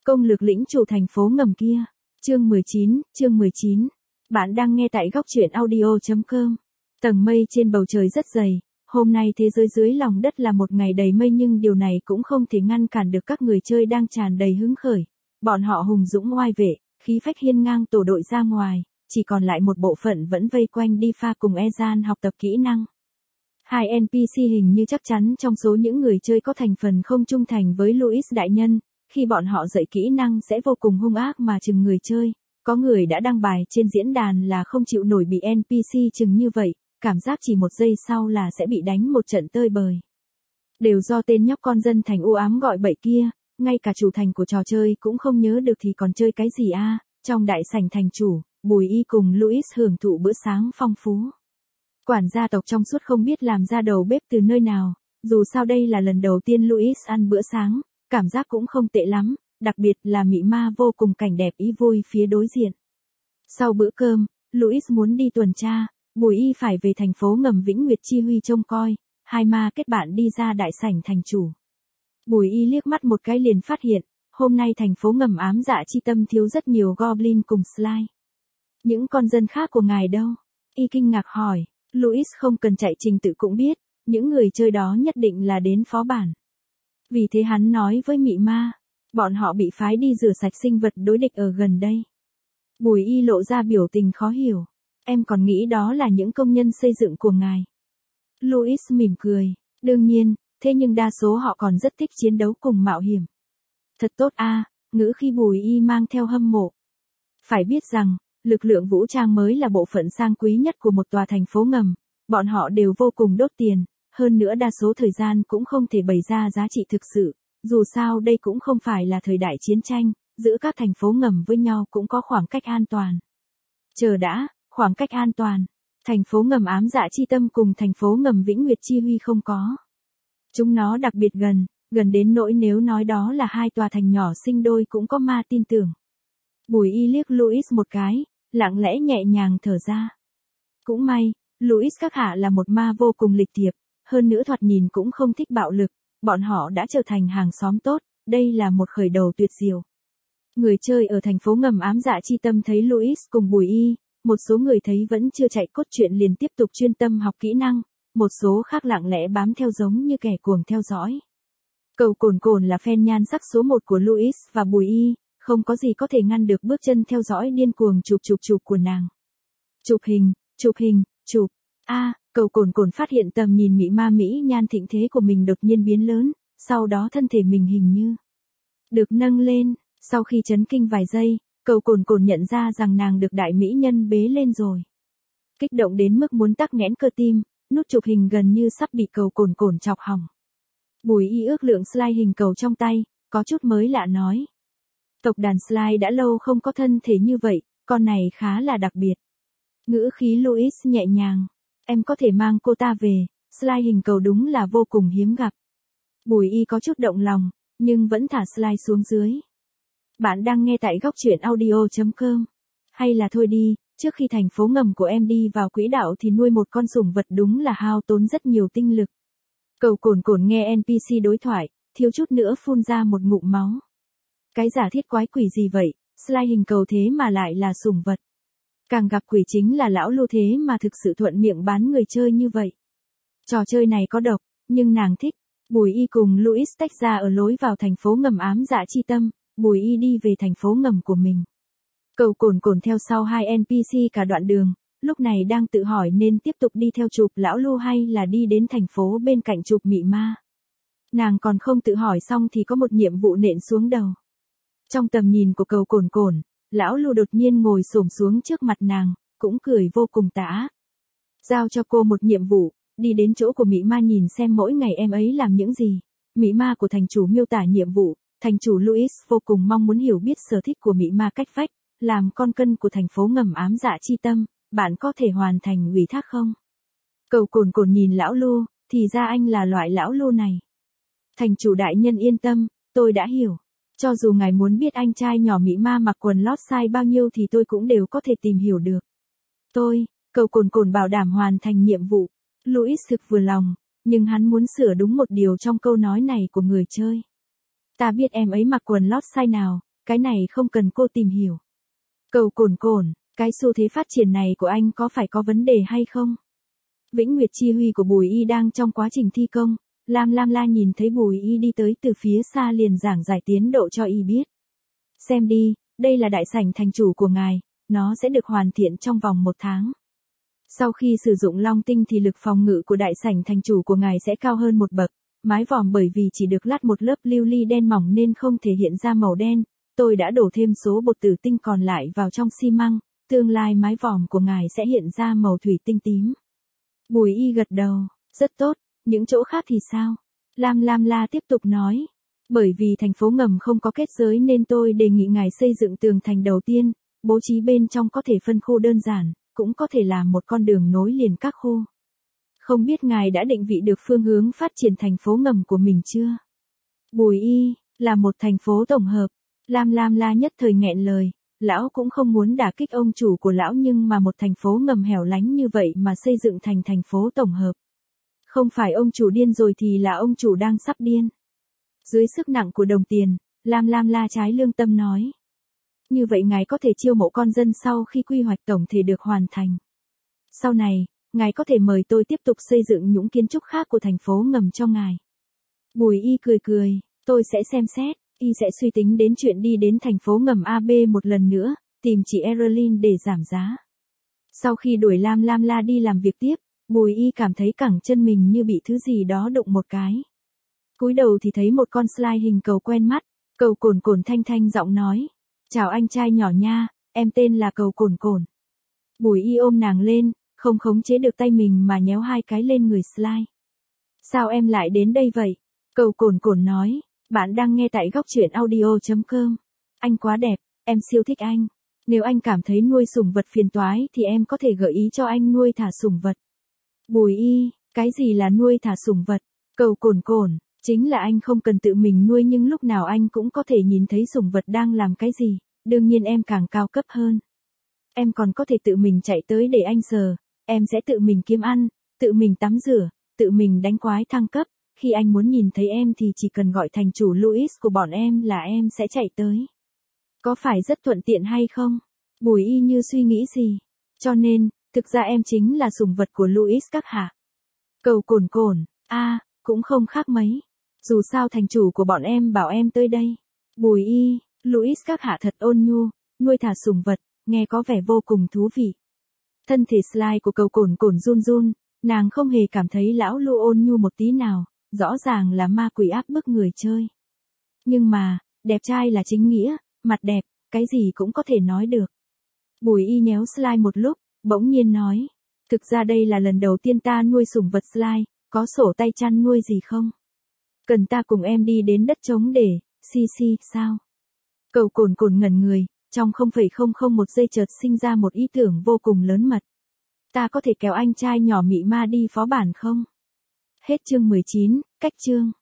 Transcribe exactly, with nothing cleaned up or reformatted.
Công lược lĩnh chủ thành phố ngầm kia. Chương mười chín, chương mười chín. Bạn đang nghe tại góc truyện audio chấm com. Tầng mây trên bầu trời rất dày, hôm nay thế giới dưới lòng đất là một ngày đầy mây, nhưng điều này cũng không thể ngăn cản được các người chơi đang tràn đầy hứng khởi. Bọn họ hùng dũng oai vệ, khí phách hiên ngang tổ đội ra ngoài, chỉ còn lại một bộ phận vẫn vây quanh đi pha cùng Ezan học tập kỹ năng. Hai en pê xê hình như chắc chắn trong số những người chơi có thành phần không trung thành với Louis đại nhân, khi bọn họ dạy kỹ năng sẽ vô cùng hung ác mà chừng người chơi. Có người đã đăng bài trên diễn đàn là không chịu nổi bị en pê xê chừng như vậy, cảm giác chỉ một giây sau là sẽ bị đánh một trận tơi bời. Đều do tên nhóc con dân thành u ám gọi bậy kia, ngay cả chủ thành của trò chơi cũng không nhớ được thì còn chơi cái gì a? À? Trong đại sảnh thành chủ, Bùi Y cùng Louis hưởng thụ bữa sáng phong phú. Quản gia tộc trong suốt không biết làm ra đầu bếp từ nơi nào, dù sao đây là lần đầu tiên Louis ăn bữa sáng, cảm giác cũng không tệ lắm, đặc biệt là mị ma vô cùng cảnh đẹp ý vui phía đối diện. Sau bữa cơm, Louis muốn đi tuần tra, Bùi Y phải về thành phố ngầm Vĩnh Nguyệt chi huy trông coi, hai ma kết bạn đi ra đại sảnh thành chủ. Bùi Y liếc mắt một cái liền phát hiện, hôm nay thành phố ngầm ám dạ chi tâm thiếu rất nhiều goblin cùng slime. Những con dân khác của ngài đâu? Y kinh ngạc hỏi. Louis không cần chạy trình tự cũng biết, những người chơi đó nhất định là đến phó bản. Vì thế hắn nói với mị ma, bọn họ bị phái đi rửa sạch sinh vật đối địch ở gần đây. Bùi Y lộ ra biểu tình khó hiểu, em còn nghĩ đó là những công nhân xây dựng của ngài. Louis mỉm cười, đương nhiên, thế nhưng đa số họ còn rất thích chiến đấu cùng mạo hiểm. Thật tốt a, à, ngữ khi Bùi Y mang theo hâm mộ. Phải biết rằng, lực lượng vũ trang mới là bộ phận sang quý nhất của một tòa thành phố ngầm, bọn họ đều vô cùng đốt tiền, hơn nữa đa số thời gian cũng không thể bày ra giá trị thực sự, dù sao đây cũng không phải là thời đại chiến tranh, giữa các thành phố ngầm với nhau cũng có khoảng cách an toàn. Chờ đã, khoảng cách an toàn, thành phố ngầm ám dạ chi tâm cùng thành phố ngầm Vĩnh Nguyệt chi huy không có. Chúng nó đặc biệt gần, gần đến nỗi nếu nói đó là hai tòa thành nhỏ sinh đôi cũng có ma tin tưởng. Bùi Y liếc Louis một cái, lặng lẽ nhẹ nhàng thở ra. Cũng may, Louis các hạ là một ma vô cùng lịch thiệp, hơn nữa thoạt nhìn cũng không thích bạo lực, bọn họ đã trở thành hàng xóm tốt, đây là một khởi đầu tuyệt diệu. Người chơi ở thành phố ngầm ám dạ chi tâm thấy Louis cùng Bùi Y, một số người thấy vẫn chưa chạy cốt truyện liền tiếp tục chuyên tâm học kỹ năng, một số khác lặng lẽ bám theo giống như kẻ cuồng theo dõi. Cầu Cồn Cồn là fan nhan sắc số một của Louis và Bùi Y, không có gì có thể ngăn được bước chân theo dõi điên cuồng chụp chụp chụp của nàng. Chụp hình, chụp hình, chụp. A, à, Cầu Cồn Cồn phát hiện tầm nhìn mị ma mỹ nhan thịnh thế của mình đột nhiên biến lớn, sau đó thân thể mình hình như được nâng lên, sau khi chấn kinh vài giây, Cầu Cồn Cồn nhận ra rằng nàng được đại mỹ nhân bế lên rồi. Kích động đến mức muốn tắc nghẽn cơ tim, nút chụp hình gần như sắp bị Cầu Cồn Cồn chọc hỏng. Bùi Y ước lượng slide hình cầu trong tay, có chút mới lạ nói. Tộc đàn slide đã lâu không có thân thể như vậy, con này khá là đặc biệt. Ngữ khí Louis nhẹ nhàng, em có thể mang cô ta về, slide hình cầu đúng là vô cùng hiếm gặp. Bùi Y có chút động lòng, nhưng vẫn thả slide xuống dưới. Bạn đang nghe tại góc truyện audio chấm com. Hay là thôi đi, trước khi thành phố ngầm của em đi vào quỹ đạo thì nuôi một con sủng vật đúng là hao tốn rất nhiều tinh lực. Cầu Cồn Cồn nghe en pê xê đối thoại, thiếu chút nữa phun ra một ngụm máu. Cái giả thiết quái quỷ gì vậy, slide hình cầu thế mà lại là sủng vật. Càng gặp quỷ chính là lão Lưu thế mà thực sự thuận miệng bán người chơi như vậy. Trò chơi này có độc, nhưng nàng thích. Bùi Y cùng Louis tách ra ở lối vào thành phố ngầm ám dạ chi tâm, Bùi Y đi về thành phố ngầm của mình. Cầu Cồn Cồn theo sau hai en pê xê cả đoạn đường, lúc này đang tự hỏi nên tiếp tục đi theo chụp lão Lưu hay là đi đến thành phố bên cạnh chụp mị ma. Nàng còn không tự hỏi xong thì có một nhiệm vụ nện xuống đầu. Trong tầm nhìn của Cầu Cồn Cồn, lão Lưu đột nhiên ngồi xổm xuống trước mặt nàng, cũng cười vô cùng tà ác. Giao cho cô một nhiệm vụ, đi đến chỗ của mị ma nhìn xem mỗi ngày em ấy làm những gì. Mị ma của thành chủ miêu tả nhiệm vụ, thành chủ Louis vô cùng mong muốn hiểu biết sở thích của mị ma cách vách, làm con cân của thành phố ngầm ám dạ chi tâm, bạn có thể hoàn thành ủy thác không? Cầu Cồn Cồn nhìn lão Lưu, thì ra anh là loại lão Lưu này. Thành chủ đại nhân yên tâm, tôi đã hiểu. Cho dù ngài muốn biết anh trai nhỏ mị ma mặc quần lót size bao nhiêu thì tôi cũng đều có thể tìm hiểu được. Tôi, Cầu Cồn Cồn bảo đảm hoàn thành nhiệm vụ. Louis thực vừa lòng, nhưng hắn muốn sửa đúng một điều trong câu nói này của người chơi. Ta biết em ấy mặc quần lót size nào, cái này không cần cô tìm hiểu. Cầu cồn cồn, cái xu thế phát triển này của anh có phải có vấn đề hay không? Vĩnh Nguyệt Chi Huy của Bùi Y đang trong quá trình thi công, Lam Lam La nhìn thấy Bùi Y đi tới từ phía xa liền giảng giải tiến độ cho Y biết. Xem đi, đây là đại sảnh thành chủ của ngài, nó sẽ được hoàn thiện trong vòng một tháng. Sau khi sử dụng long tinh thì lực phòng ngự của đại sảnh thành chủ của ngài sẽ cao hơn một bậc. Mái vòm bởi vì chỉ được lát một lớp lưu ly đen mỏng nên không thể hiện ra màu đen, tôi đã đổ thêm số bột tử tinh còn lại vào trong xi măng, tương lai mái vòm của ngài sẽ hiện ra màu thủy tinh tím. Bùi Y gật đầu, rất tốt, những chỗ khác thì sao? Lam Lam La tiếp tục nói, bởi vì thành phố ngầm không có kết giới nên tôi đề nghị ngài xây dựng tường thành đầu tiên, bố trí bên trong có thể phân khu đơn giản, cũng có thể làm một con đường nối liền các khu. Không biết ngài đã định vị được phương hướng phát triển thành phố ngầm của mình chưa? Bùi Y, là một thành phố tổng hợp. Lam Lam La nhất thời nghẹn lời, lão cũng không muốn đả kích ông chủ của lão nhưng mà một thành phố ngầm hẻo lánh như vậy mà xây dựng thành thành phố tổng hợp. Không phải ông chủ điên rồi thì là ông chủ đang sắp điên. Dưới sức nặng của đồng tiền, Lam Lam La trái lương tâm nói. Như vậy ngài có thể chiêu mộ con dân sau khi quy hoạch tổng thể được hoàn thành. Sau này, ngài có thể mời tôi tiếp tục xây dựng những kiến trúc khác của thành phố ngầm cho ngài. Bùi Y cười cười, tôi sẽ xem xét, Y sẽ suy tính đến chuyện đi đến thành phố ngầm a bê một lần nữa, tìm chị Evelyn để giảm giá. Sau khi đuổi Lam Lam La đi làm việc tiếp, Bùi Y cảm thấy cẳng chân mình như bị thứ gì đó đụng một cái. Cúi đầu thì thấy một con slide hình cầu quen mắt, Cầu Cồn Cồn thanh thanh giọng nói. Chào anh trai nhỏ nha, em tên là Cầu Cồn Cồn. Bùi Y ôm nàng lên, không khống chế được tay mình mà nhéo hai cái lên người slide. Sao em lại đến đây vậy? Cầu Cồn Cồn nói, bạn đang nghe tại góc truyện audio chấm com. Anh quá đẹp, em siêu thích anh. Nếu anh cảm thấy nuôi sủng vật phiền toái thì em có thể gợi ý cho anh nuôi thả sủng vật. Bùi Y, cái gì là nuôi thả sủng vật? Cầu Cồn Cồn, chính là anh không cần tự mình nuôi nhưng lúc nào anh cũng có thể nhìn thấy sủng vật đang làm cái gì, đương nhiên em càng cao cấp hơn. Em còn có thể tự mình chạy tới để anh sờ, em sẽ tự mình kiếm ăn, tự mình tắm rửa, tự mình đánh quái thăng cấp, khi anh muốn nhìn thấy em thì chỉ cần gọi thành chủ Louis của bọn em là em sẽ chạy tới. Có phải rất thuận tiện hay không? Bùi Y như suy nghĩ gì? Cho nên, thực ra em chính là sủng vật của Louis các hạ. Cầu Cồn Cồn, a, à, cũng không khác mấy. Dù sao thành chủ của bọn em bảo em tới đây. Bùi Y, Louis các hạ thật ôn nhu, nuôi thả sủng vật, nghe có vẻ vô cùng thú vị. Thân thể slide của Cầu Cồn Cồn run run, nàng không hề cảm thấy lão Lu ôn nhu một tí nào, rõ ràng là ma quỷ áp bức người chơi. Nhưng mà, đẹp trai là chính nghĩa, mặt đẹp, cái gì cũng có thể nói được. Bùi Y nhéo slide một lúc, bỗng nhiên nói, thực ra đây là lần đầu tiên ta nuôi sủng vật slide, có sổ tay chăn nuôi gì không? Cần ta cùng em đi đến đất trống để, si si, sao? Cầu Cồn Cồn ngẩn người, trong không phẩy không không một giây chợt sinh ra một ý tưởng vô cùng lớn mật. Ta có thể kéo anh trai nhỏ mị ma đi phó bản không? Hết chương mười chín, cách chương.